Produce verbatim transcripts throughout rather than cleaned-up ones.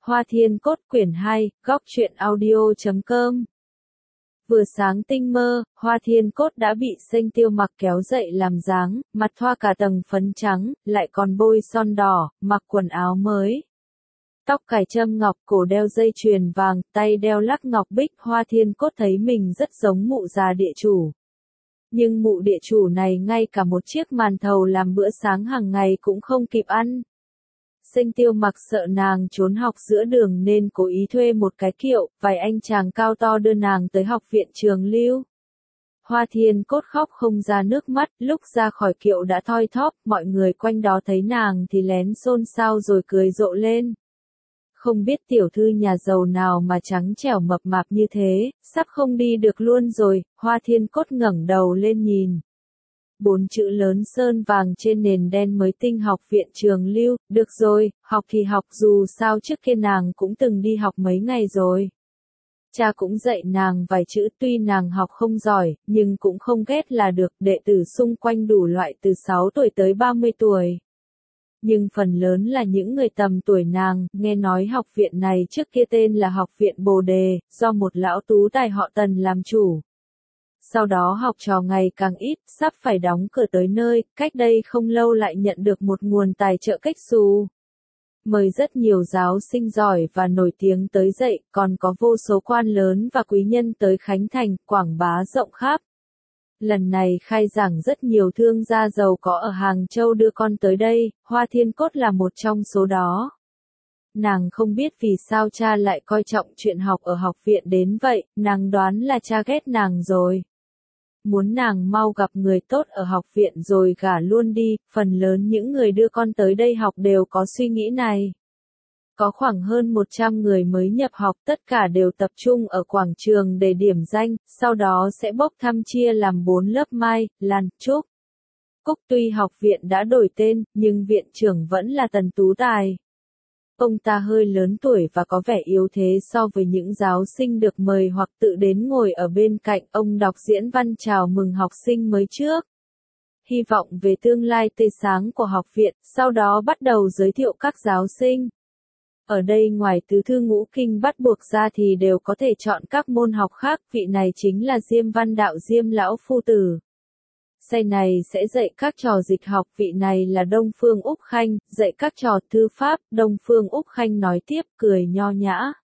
Hoa Thiên Cốt quyển hai, góc truyện audio chấm com. Vừa sáng tinh mơ, Hoa Thiên Cốt đã bị Sênh Tiêu Mặc kéo dậy làm dáng, mặt thoa cả tầng phấn trắng, lại còn bôi son đỏ, mặc quần áo mới. Tóc cài châm ngọc, cổ đeo dây chuyền vàng, tay đeo lắc ngọc bích. Hoa Thiên Cốt thấy mình rất giống mụ già địa chủ. Nhưng mụ địa chủ này ngay cả một chiếc màn thầu làm bữa sáng hàng ngày cũng không kịp ăn. Sênh Tiêu Mặc sợ nàng trốn học giữa đường nên cố ý thuê một cái kiệu, vài anh chàng cao to đưa nàng tới học viện Trường Lưu. Hoa Thiên Cốt khóc không ra nước mắt, lúc ra khỏi kiệu đã thoi thóp, mọi người quanh đó thấy nàng thì lén xôn xao rồi cười rộ lên. Không biết tiểu thư nhà giàu nào mà trắng trẻo mập mạp như thế, sắp không đi được luôn rồi. Hoa Thiên Cốt ngẩng đầu lên nhìn. Bốn chữ lớn sơn vàng trên nền đen mới tinh học viện Trường Lưu. Được rồi, học thì học, dù sao trước kia nàng cũng từng đi học mấy ngày rồi. Cha cũng dạy nàng vài chữ, tuy nàng học không giỏi, nhưng cũng không ghét là được. Đệ tử xung quanh đủ loại từ sáu tuổi tới ba mươi tuổi. Nhưng phần lớn là những người tầm tuổi nàng. Nghe nói học viện này trước kia tên là Học viện Bồ Đề, do một lão tú tài họ Tần làm chủ. Sau đó học trò ngày càng ít, sắp phải đóng cửa tới nơi. Cách đây không lâu lại nhận được một nguồn tài trợ cách xù. Mời rất nhiều giáo sinh giỏi và nổi tiếng tới dạy, còn có vô số quan lớn và quý nhân tới khánh thành, quảng bá rộng khắp. Lần này khai giảng rất nhiều thương gia giàu có ở Hàng Châu đưa con tới đây. Hoa Thiên Cốt là một trong số đó. Nàng không biết vì sao cha lại coi trọng chuyện học ở học viện đến vậy, nàng đoán là cha ghét nàng rồi. Muốn nàng mau gặp người tốt ở học viện rồi gả luôn đi. Phần lớn những người đưa con tới đây học đều có suy nghĩ này. Có khoảng hơn một trăm người mới nhập học, tất cả đều tập trung ở quảng trường để điểm danh, sau đó sẽ bốc thăm chia làm bốn lớp: Mai, Lan, Trúc, Cúc. Tuy học viện đã đổi tên, nhưng viện trưởng vẫn là Tần Tú Tài. Ông ta hơi lớn tuổi và có vẻ yếu thế so với những giáo sinh được mời hoặc tự đến ngồi ở bên cạnh. Ông đọc diễn văn chào mừng học sinh mới trước. Hy vọng về tương lai tươi sáng của học viện, sau đó bắt đầu giới thiệu các giáo sinh. Ở đây ngoài tứ thư ngũ kinh bắt buộc ra thì đều có thể chọn các môn học khác. Vị này chính là Diêm Văn Đạo Diêm Lão Phu Tử. Say này sẽ dạy các trò dịch học. Vị này là Đông Phương Úc Khanh, dạy các trò thư pháp. Đông Phương Úc Khanh nói tiếp, cười nho nhã.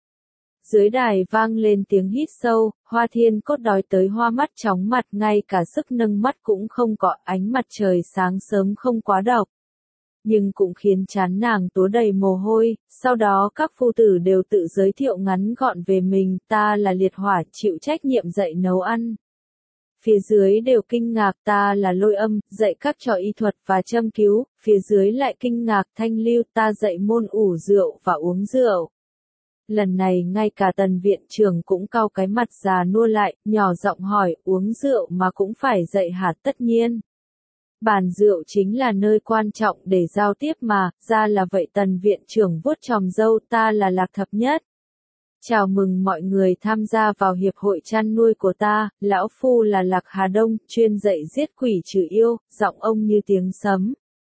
Dưới đài vang lên tiếng hít sâu. Hoa Thiên Cốt đói tới hoa mắt chóng mặt, ngay cả sức nâng mắt cũng không có. Ánh mặt trời sáng sớm không quá độc, nhưng cũng khiến trán nàng túa đầy mồ hôi. Sau đó các phu tử đều tự giới thiệu ngắn gọn về mình. Ta là Liệt Hỏa, chịu trách nhiệm dạy nấu ăn. Phía dưới đều kinh ngạc. Ta là Lôi Âm, dạy các trò y thuật và châm cứu. Phía dưới lại kinh ngạc. Thanh Lưu, ta dạy môn ủ rượu và uống rượu. Lần này ngay cả Tần viện trưởng cũng cau cái mặt già nua lại, nhỏ giọng hỏi, uống rượu mà cũng phải dạy hả? Tất nhiên. Bàn rượu chính là nơi quan trọng để giao tiếp mà. Ra là vậy. Tần viện trưởng vuốt chòm râu. Ta là Lạc Thập Nhất. Chào mừng mọi người tham gia vào hiệp hội chăn nuôi của ta. Lão Phu là Lạc Hà Đông, chuyên dạy giết quỷ trừ yêu. Giọng ông như tiếng sấm.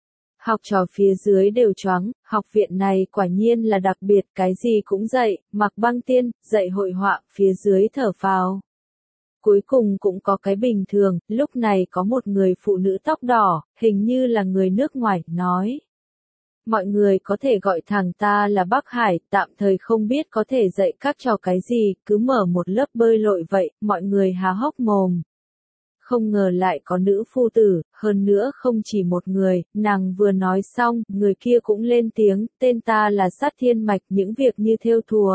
Học trò phía dưới đều choáng. Học viện này quả nhiên là đặc biệt, cái gì cũng dạy. Mặc Băng Tiên, dạy hội họa. Phía dưới thở phào. Cuối cùng cũng có cái bình thường. Lúc này có một người phụ nữ tóc đỏ, hình như là người nước ngoài, nói. Mọi người có thể gọi thằng ta là Bắc Hải, tạm thời không biết có thể dạy các trò cái gì, cứ mở một lớp bơi lội vậy. Mọi người há hốc mồm. Không ngờ lại có nữ phu tử, hơn nữa không chỉ một người. Nàng vừa nói xong, người kia cũng lên tiếng. Tên ta là Sát Thiên Mạch. Những việc như thêu thùa,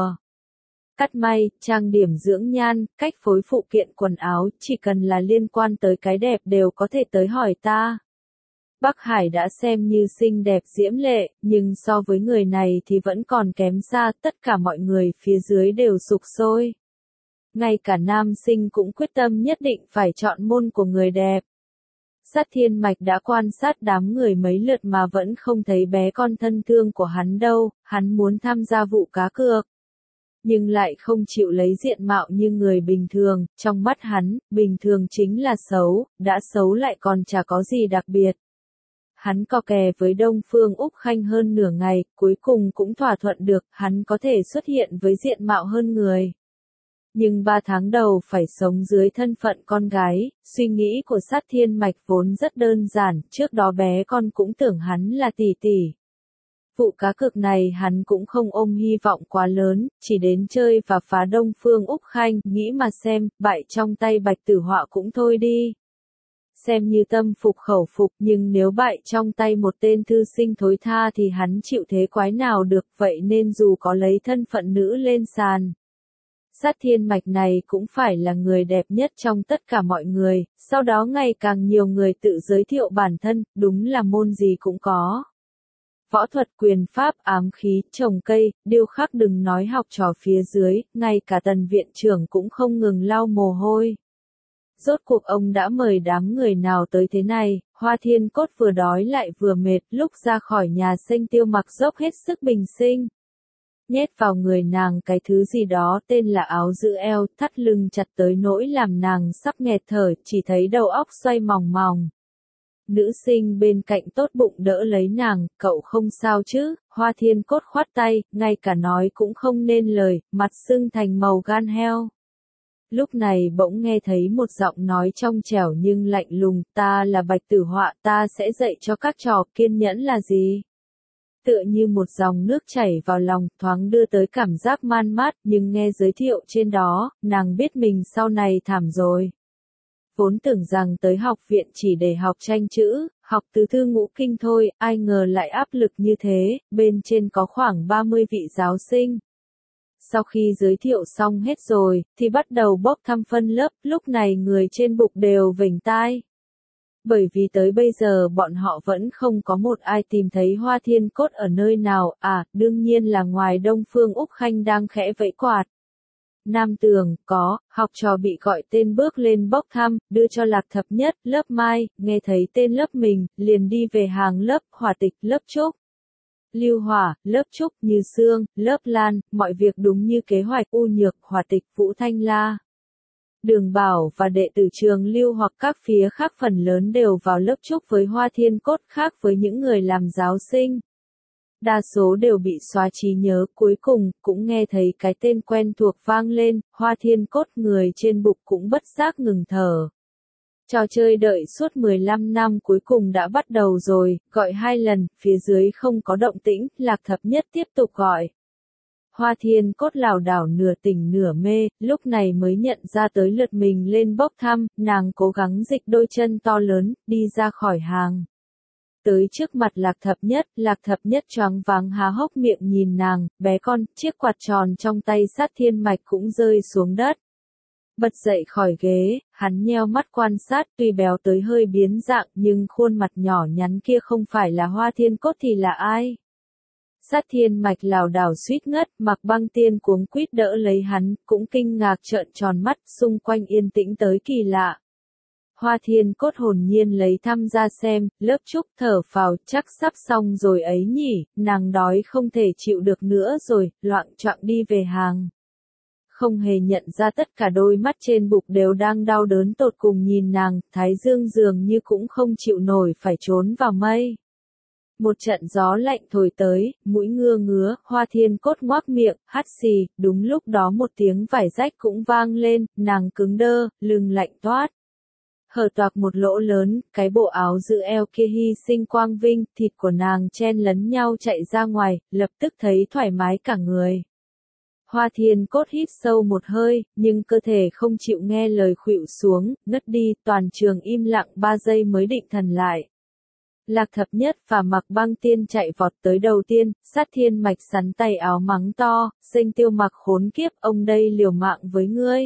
cắt may, trang điểm dưỡng nhan, cách phối phụ kiện quần áo, chỉ cần là liên quan tới cái đẹp đều có thể tới hỏi ta. Bắc Hải đã xem như xinh đẹp diễm lệ, nhưng so với người này thì vẫn còn kém xa. Tất cả mọi người phía dưới đều sục sôi. Ngay cả nam sinh cũng quyết tâm nhất định phải chọn môn của người đẹp. Sát Thiên Mạch đã quan sát đám người mấy lượt mà vẫn không thấy bé con thân thương của hắn đâu. Hắn muốn tham gia vụ cá cược, nhưng lại không chịu lấy diện mạo như người bình thường. Trong mắt hắn, bình thường chính là xấu, đã xấu lại còn chả có gì đặc biệt. hắn cò kè với Đông Phương Úc Khanh hơn nửa ngày, cuối cùng cũng thỏa thuận được, hắn có thể xuất hiện với diện mạo hơn người. Nhưng ba tháng đầu phải sống dưới thân phận con gái, suy nghĩ của Sát Thiên Mạch vốn rất đơn giản, trước đó bé con cũng tưởng hắn là tỷ tỷ. Vụ cá cược này hắn cũng không ôm hy vọng quá lớn, chỉ đến chơi và phá Đông Phương Úc Khanh, nghĩ mà xem, bại trong tay Bạch Tử Họa cũng thôi đi. Xem như tâm phục khẩu phục, nhưng nếu bại trong tay một tên thư sinh thối tha thì hắn chịu thế quái nào được, vậy nên dù có lấy thân phận nữ lên sàn. Sát Thiên Mạch này cũng phải là người đẹp nhất trong tất cả mọi người, sau đó ngày càng nhiều người tự giới thiệu bản thân, đúng là môn gì cũng có. Võ thuật, quyền pháp, ám khí, trồng cây, điêu khắc, đừng nói học trò phía dưới, ngay cả Tần viện trưởng cũng không ngừng lau mồ hôi. Rốt cuộc ông đã mời đám người nào tới thế này, Hoa Thiên Cốt vừa đói lại vừa mệt, lúc ra khỏi nhà Xanh Tiêu Mặc dốc hết sức bình sinh. Nhét vào người nàng cái thứ gì đó tên là áo giữ eo, thắt lưng chặt tới nỗi làm nàng sắp nghẹt thở, chỉ thấy đầu óc xoay mòng mòng. Nữ sinh bên cạnh tốt bụng đỡ lấy nàng, cậu không sao chứ, Hoa Thiên Cốt khoát tay, ngay cả nói cũng không nên lời, mặt sưng thành màu gan heo. Lúc này bỗng nghe thấy một giọng nói trong trẻo nhưng lạnh lùng, ta là Bạch Tử Họa, ta sẽ dạy cho các trò kiên nhẫn là gì. Tựa như một dòng nước chảy vào lòng, thoáng đưa tới cảm giác man mát, nhưng nghe giới thiệu trên đó, nàng biết mình sau này thảm rồi. Vốn tưởng rằng tới học viện chỉ để học tranh chữ, học tứ thư ngũ kinh thôi, ai ngờ lại áp lực như thế, bên trên có khoảng ba mươi vị giáo sinh. Sau khi giới thiệu xong hết rồi, thì bắt đầu bốc thăm phân lớp, lúc này người trên bục đều vểnh tai. Bởi vì tới bây giờ bọn họ vẫn không có một ai tìm thấy Hoa Thiên Cốt ở nơi nào, à, đương nhiên là ngoài Đông Phương Úc Khanh đang khẽ vẫy quạt. Nam Tường, có, học trò bị gọi tên bước lên bốc thăm, đưa cho Lạc Thập Nhất, lớp Mai, nghe thấy tên lớp mình, liền đi về hàng lớp, Hỏa Tịch, lớp Trúc. Lưu Hỏa, lớp Trúc, Như Sương, lớp Lan, mọi việc đúng như kế hoạch, U Nhược, Hỏa Tịch, Vũ Thanh La. Đường Bảo và đệ tử trường Lưu hoặc các phía khác phần lớn đều vào lớp Trúc với Hoa Thiên Cốt, khác với những người làm giáo sinh. Đa số đều bị xóa trí nhớ, cuối cùng, cũng nghe thấy cái tên quen thuộc vang lên, Hoa Thiên Cốt, người trên bục cũng bất giác ngừng thở. Trò chơi đợi suốt mười lăm năm cuối cùng đã bắt đầu rồi, gọi hai lần, phía dưới không có động tĩnh, Lạc Thập Nhất tiếp tục gọi. Hoa Thiên Cốt lảo đảo nửa tỉnh nửa mê, lúc này mới nhận ra tới lượt mình lên bốc thăm, nàng cố gắng dịch đôi chân to lớn, đi ra khỏi hàng. Tới trước mặt Lạc Thập Nhất, Lạc Thập Nhất choáng váng há hốc miệng nhìn nàng, bé con, chiếc quạt tròn trong tay Sát Thiên Mạch cũng rơi xuống đất. Bật dậy khỏi ghế, hắn nheo mắt quan sát, tuy béo tới hơi biến dạng nhưng khuôn mặt nhỏ nhắn kia không phải là Hoa Thiên Cốt thì là ai? Sát Thiên Mạch lảo đảo suýt ngất, Mặc Băng Tiên cuống quýt đỡ lấy hắn, cũng kinh ngạc trợn tròn mắt, xung quanh yên tĩnh tới kỳ lạ. Hoa Thiên Cốt hồn nhiên lấy thăm ra xem, lớp Trúc thở phào, chắc sắp xong rồi ấy nhỉ, nàng đói không thể chịu được nữa rồi, loạng choạng đi về hàng. Không hề nhận ra tất cả đôi mắt trên bục đều đang đau đớn tột cùng nhìn nàng, thái dương dường như cũng không chịu nổi phải trốn vào mây. Một trận gió lạnh thổi tới, mũi ngưa ngứa, Hoa Thiên Cốt ngoác miệng, hắt xì, đúng lúc đó một tiếng vải rách cũng vang lên, nàng cứng đơ, lưng lạnh toát. Hở toạc một lỗ lớn, cái bộ áo giữ eo kia hy sinh quang vinh, thịt của nàng chen lấn nhau chạy ra ngoài, lập tức thấy thoải mái cả người. Hoa Thiên Cốt hít sâu một hơi, nhưng cơ thể không chịu nghe lời khuỵu xuống, ngất đi, toàn trường im lặng ba giây mới định thần lại. Lạc Thập Nhất và Mặc Băng Tiên chạy vọt tới đầu tiên, Sát Thiên Mạch sắn tay áo mắng to, Xanh Tiêu Mặc khốn kiếp, ông đây liều mạng với ngươi.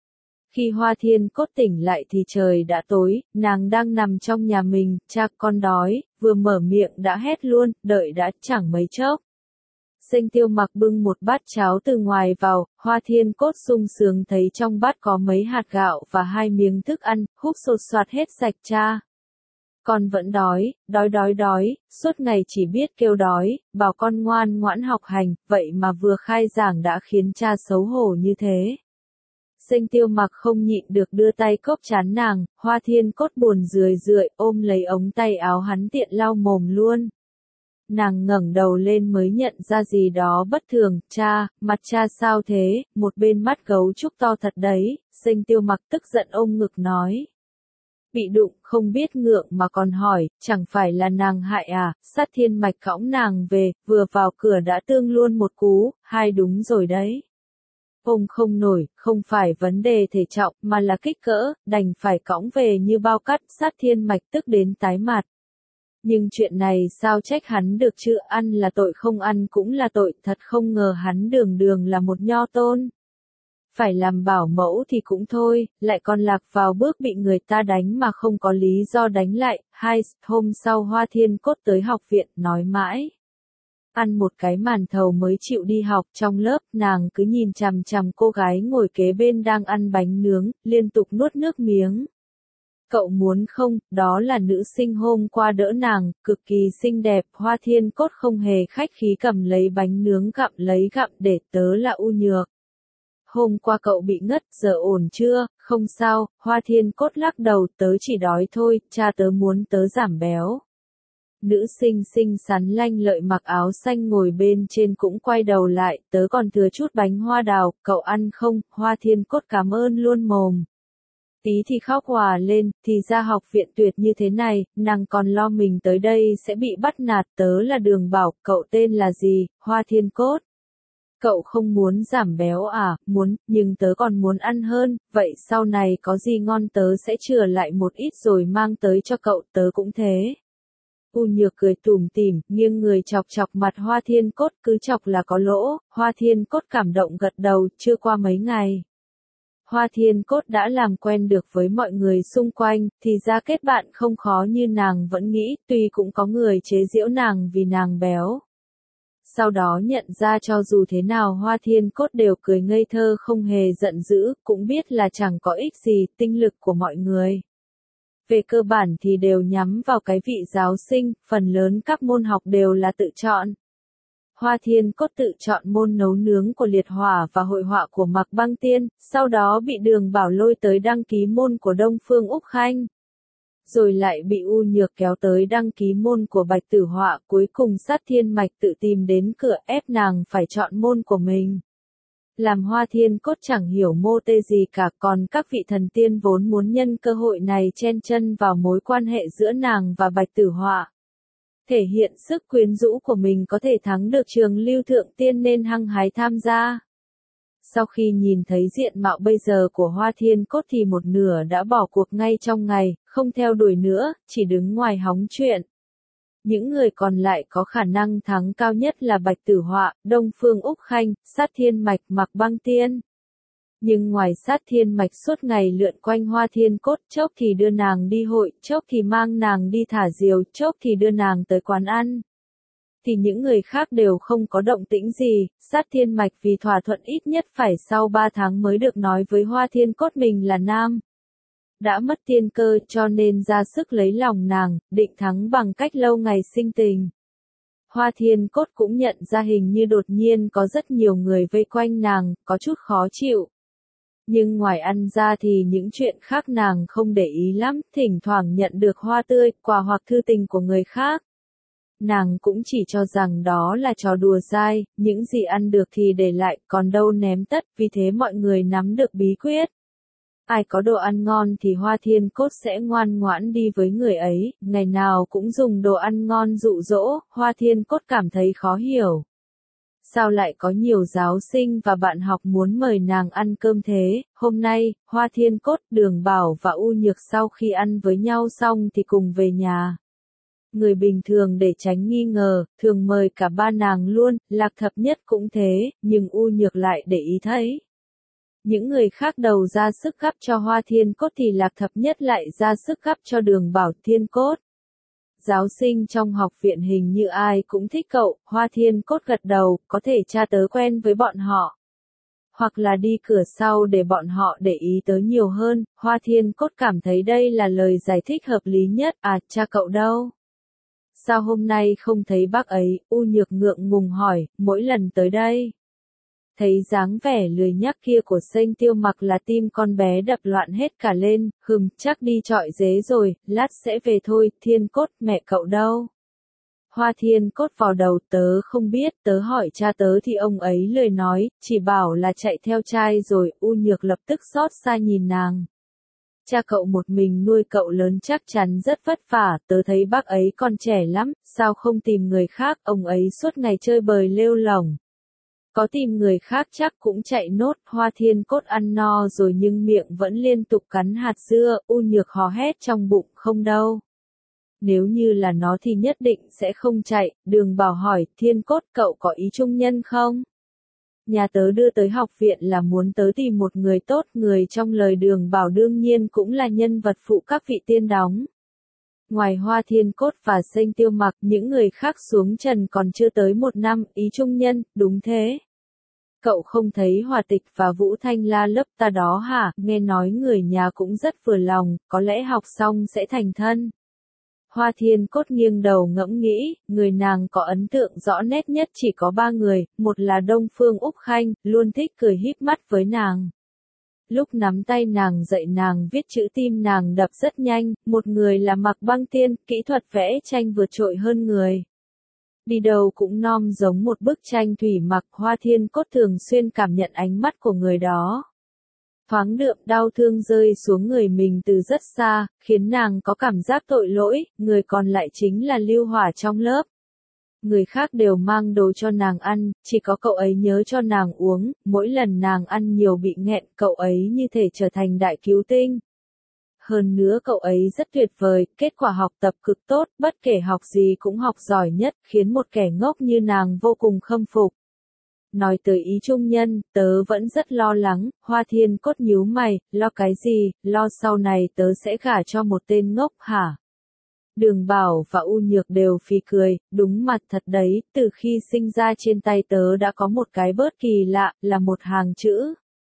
Khi Hoa Thiên Cốt tỉnh lại thì trời đã tối, nàng đang nằm trong nhà mình, cha con đói, vừa mở miệng đã hét luôn, đợi đã chẳng mấy chốc. Xanh Tiêu Mặc bưng một bát cháo từ ngoài vào, Hoa Thiên Cốt sung sướng thấy trong bát có mấy hạt gạo và hai miếng thức ăn, húp sột soạt hết sạch cha. Con vẫn đói, đói đói đói, suốt ngày chỉ biết kêu đói, bảo con ngoan ngoãn học hành, vậy mà vừa khai giảng đã khiến cha xấu hổ như thế. Xanh Tiêu Mặc không nhịn được đưa tay cốc chán nàng, Hoa Thiên Cốt buồn rười rượi ôm lấy ống tay áo hắn tiện lau mồm luôn. Nàng ngẩng đầu lên mới nhận ra gì đó bất thường, cha, mặt cha sao thế, một bên mắt gấu trúc to thật đấy, Xanh Tiêu Mặc tức giận ôm ngực nói. Bị đụng, không biết ngượng mà còn hỏi, chẳng phải là nàng hại à, Sát Thiên Mạch cõng nàng về, vừa vào cửa đã tương luôn một cú, hai đúng rồi đấy. Ôm không nổi, không phải vấn đề thể trọng, mà là kích cỡ, đành phải cõng về như bao cắt, Sát Thiên Mạch tức đến tái mặt. Nhưng chuyện này sao trách hắn được chứ, ăn là tội không ăn cũng là tội, thật không ngờ hắn đường đường là một nho tôn. Phải làm bảo mẫu thì cũng thôi, lại còn lạc vào bước bị người ta đánh mà không có lý do đánh lại. Hai hôm sau Hoa Thiên Cốt tới học viện, nói mãi. Ăn một cái màn thầu mới chịu đi học, trong lớp nàng cứ nhìn chằm chằm cô gái ngồi kế bên đang ăn bánh nướng, liên tục nuốt nước miếng. Cậu muốn không, đó là nữ sinh hôm qua đỡ nàng, cực kỳ xinh đẹp, Hoa Thiên Cốt không hề khách khí cầm lấy bánh nướng gặm lấy gặm để tớ là U Nhược. Hôm qua cậu bị ngất, giờ ổn chưa, không sao, Hoa Thiên Cốt lắc đầu, tớ chỉ đói thôi, cha tớ muốn tớ giảm béo. Nữ sinh xinh xắn lanh lợi mặc áo xanh ngồi bên trên cũng quay đầu lại, tớ còn thừa chút bánh hoa đào, cậu ăn không, Hoa Thiên Cốt cảm ơn luôn mồm. Tí thì khóc hòa lên, thì ra học viện tuyệt như thế này, nàng còn lo mình tới đây sẽ bị bắt nạt, tớ là Đường Bảo, cậu tên là gì, Hoa Thiên Cốt. Cậu không muốn giảm béo à, muốn, nhưng tớ còn muốn ăn hơn, vậy sau này có gì ngon tớ sẽ chừa lại một ít rồi mang tới cho cậu, tớ cũng thế. U Nhược cười tủm tỉm, nghiêng người chọc chọc mặt Hoa Thiên Cốt, cứ chọc là có lỗ, Hoa Thiên Cốt cảm động gật đầu, chưa qua mấy ngày. Hoa Thiên Cốt đã làm quen được với mọi người xung quanh, thì ra kết bạn không khó như nàng vẫn nghĩ, tuy cũng có người chế giễu nàng vì nàng béo. Sau đó nhận ra cho dù thế nào Hoa Thiên Cốt đều cười ngây thơ không hề giận dữ, cũng biết là chẳng có ích gì, tinh lực của mọi người. Về cơ bản thì đều nhắm vào cái vị giáo sinh, phần lớn các môn học đều là tự chọn. Hoa Thiên Cốt tự chọn môn nấu nướng của Liệt Hỏa và hội họa của Mạc Băng Tiên, sau đó bị Đường Bảo lôi tới đăng ký môn của Đông Phương Úc Khanh. Rồi lại bị U Nhược kéo tới đăng ký môn của Bạch Tử Họa, cuối cùng Sát Thiên Mạch tự tìm đến cửa ép nàng phải chọn môn của mình. Làm Hoa Thiên Cốt chẳng hiểu mô tê gì cả, còn các vị thần tiên vốn muốn nhân cơ hội này chen chân vào mối quan hệ giữa nàng và Bạch Tử Họa. Thể hiện sức quyến rũ của mình có thể thắng được Trường Lưu Thượng Tiên nên hăng hái tham gia. Sau khi nhìn thấy diện mạo bây giờ của Hoa Thiên Cốt thì một nửa đã bỏ cuộc ngay trong ngày, không theo đuổi nữa, chỉ đứng ngoài hóng chuyện. Những người còn lại có khả năng thắng cao nhất là Bạch Tử Họa, Đông Phương Úc Khanh, Sát Thiên Mạch, Mạc Băng Tiên. Nhưng ngoài Sát Thiên Mạch suốt ngày lượn quanh Hoa Thiên Cốt, chốc thì đưa nàng đi hội, chốc thì mang nàng đi thả diều, chốc thì đưa nàng tới quán ăn. Thì những người khác đều không có động tĩnh gì, Sát Thiên Mạch vì thỏa thuận ít nhất phải sau ba tháng mới được nói với Hoa Thiên Cốt mình là nam. Đã mất tiên cơ cho nên ra sức lấy lòng nàng, định thắng bằng cách lâu ngày sinh tình. Hoa Thiên Cốt cũng nhận ra hình như đột nhiên có rất nhiều người vây quanh nàng, có chút khó chịu. Nhưng ngoài ăn ra thì những chuyện khác nàng không để ý lắm, thỉnh thoảng nhận được hoa tươi, quà hoặc thư tình của người khác. Nàng cũng chỉ cho rằng đó là trò đùa dai, những gì ăn được thì để lại, còn đâu ném tất, vì thế mọi người nắm được bí quyết. Ai có đồ ăn ngon thì Hoa Thiên Cốt sẽ ngoan ngoãn đi với người ấy, ngày nào cũng dùng đồ ăn ngon dụ dỗ, Hoa Thiên Cốt cảm thấy khó hiểu. Sao lại có nhiều giáo sinh và bạn học muốn mời nàng ăn cơm thế, hôm nay, Hoa Thiên Cốt, Đường Bảo và U Nhược sau khi ăn với nhau xong thì cùng về nhà. Người bình thường để tránh nghi ngờ, thường mời cả ba nàng luôn, Lạc Thập Nhất cũng thế, nhưng U Nhược lại để ý thấy. Những người khác đầu ra sức gắp cho Hoa Thiên Cốt thì Lạc Thập Nhất lại ra sức gắp cho Đường Bảo Thiên Cốt. Giáo sinh trong học viện hình như ai cũng thích cậu, Hoa Thiên Cốt gật đầu, có thể cha tớ quen với bọn họ. Hoặc là đi cửa sau để bọn họ để ý tớ nhiều hơn, Hoa Thiên Cốt cảm thấy đây là lời giải thích hợp lý nhất, à, cha cậu đâu? Sao hôm nay không thấy bác ấy, U Nhược ngượng ngùng hỏi, mỗi lần tới đây. Thấy dáng vẻ lười nhác kia của Sênh Tiêu Mặc là tim con bé đập loạn hết cả lên, hừm, chắc đi chọi dế rồi, lát sẽ về thôi, Thiên Cốt, mẹ cậu đâu? Hoa Thiên Cốt vào đầu, tớ không biết, tớ hỏi cha tớ thì ông ấy lười nói, chỉ bảo là chạy theo trai rồi. U Nhược lập tức xót xa nhìn nàng. Cha cậu một mình nuôi cậu lớn chắc chắn rất vất vả, tớ thấy bác ấy còn trẻ lắm, sao không tìm người khác, ông ấy suốt ngày chơi bời lêu lỏng. Có tìm người khác chắc cũng chạy nốt. Hoa Thiên Cốt ăn no rồi nhưng miệng vẫn liên tục cắn hạt dưa. U Nhược hò hét trong bụng, không đâu. Nếu như là nó thì nhất định sẽ không chạy. Đường Bảo hỏi, Thiên Cốt, cậu có ý trung nhân không? Nhà tớ đưa tới học viện là muốn tớ tìm một người tốt, người trong lời Đường Bảo đương nhiên cũng là nhân vật phụ các vị tiên đóng. Ngoài Hoa Thiên Cốt và Sênh Tiêu Mặc, những người khác xuống trần còn chưa tới một năm. Ý trung nhân, đúng thế. Cậu không thấy Hòa Tịch và Vũ Thanh La lớp ta đó hả? Nghe nói người nhà cũng rất vừa lòng, có lẽ học xong sẽ thành thân. Hoa Thiên Cốt nghiêng đầu ngẫm nghĩ, người nàng có ấn tượng rõ nét nhất chỉ có ba người, một là Đông Phương Úc Khanh, luôn thích cười híp mắt với nàng. Lúc nắm tay nàng dạy nàng viết chữ tim nàng đập rất nhanh, một người là Mạc Băng Tiên, kỹ thuật vẽ tranh vượt trội hơn người. Đi đâu cũng nom giống một bức tranh thủy mặc. Hoa Thiên Cốt thường xuyên cảm nhận ánh mắt của người đó. Thoáng đượm đau thương rơi xuống người mình từ rất xa, khiến nàng có cảm giác tội lỗi, người còn lại chính là Lưu Hỏa trong lớp. Người khác đều mang đồ cho nàng ăn, chỉ có cậu ấy nhớ cho nàng uống, mỗi lần nàng ăn nhiều bị nghẹn, cậu ấy như thể trở thành đại cứu tinh. Hơn nữa cậu ấy rất tuyệt vời, kết quả học tập cực tốt, bất kể học gì cũng học giỏi nhất, khiến một kẻ ngốc như nàng vô cùng khâm phục. Nói tới ý trung nhân, tớ vẫn rất lo lắng. Hoa Thiên Cốt nhíu mày, lo cái gì, lo sau này tớ sẽ gả cho một tên ngốc hả? Đường Bảo và U Nhược đều phì cười, đúng mặt thật đấy, từ khi sinh ra trên tay tớ đã có một cái bớt kỳ lạ, là một hàng chữ.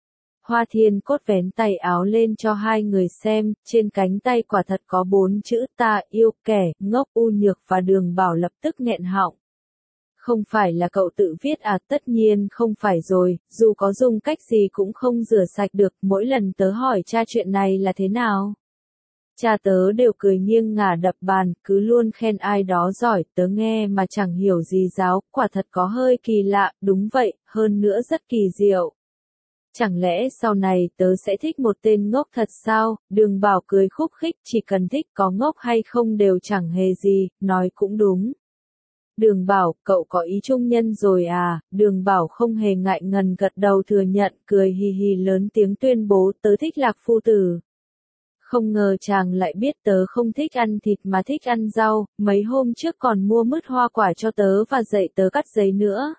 Hoa Thiên Cốt vén tay áo lên cho hai người xem, trên cánh tay quả thật có bốn chữ ta yêu kẻ, ngốc. U Nhược và Đường Bảo lập tức nghẹn họng. Không phải là cậu tự viết à? Tất nhiên không phải rồi, dù có dùng cách gì cũng không rửa sạch được. Mỗi lần tớ hỏi cha chuyện này là thế nào, cha tớ đều cười nghiêng ngả đập bàn, cứ luôn khen ai đó giỏi, tớ nghe mà chẳng hiểu gì giáo, quả thật có hơi kỳ lạ. Đúng vậy, hơn nữa rất kỳ diệu. Chẳng lẽ sau này tớ sẽ thích một tên ngốc thật sao? Đường Bảo cười khúc khích, chỉ cần thích, có ngốc hay không đều chẳng hề gì, nói cũng đúng. Đường Bảo, cậu có ý trung nhân rồi à? Đường Bảo không hề ngại ngần gật đầu thừa nhận, cười hì hì lớn tiếng tuyên bố, tớ thích Lạc phu tử. Không ngờ chàng lại biết tớ không thích ăn thịt mà thích ăn rau, mấy hôm trước còn mua mứt hoa quả cho tớ và dạy tớ cắt giấy nữa.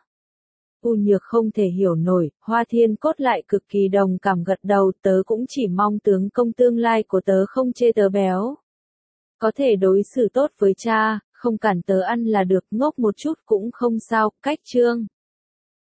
U Nhược không thể hiểu nổi, Hoa Thiên Cốt lại cực kỳ đồng cảm gật đầu, tớ cũng chỉ mong tướng công tương lai của tớ không chê tớ béo. Có thể đối xử tốt với cha, không cản tớ ăn là được, ngốc một chút cũng không sao. Cách chương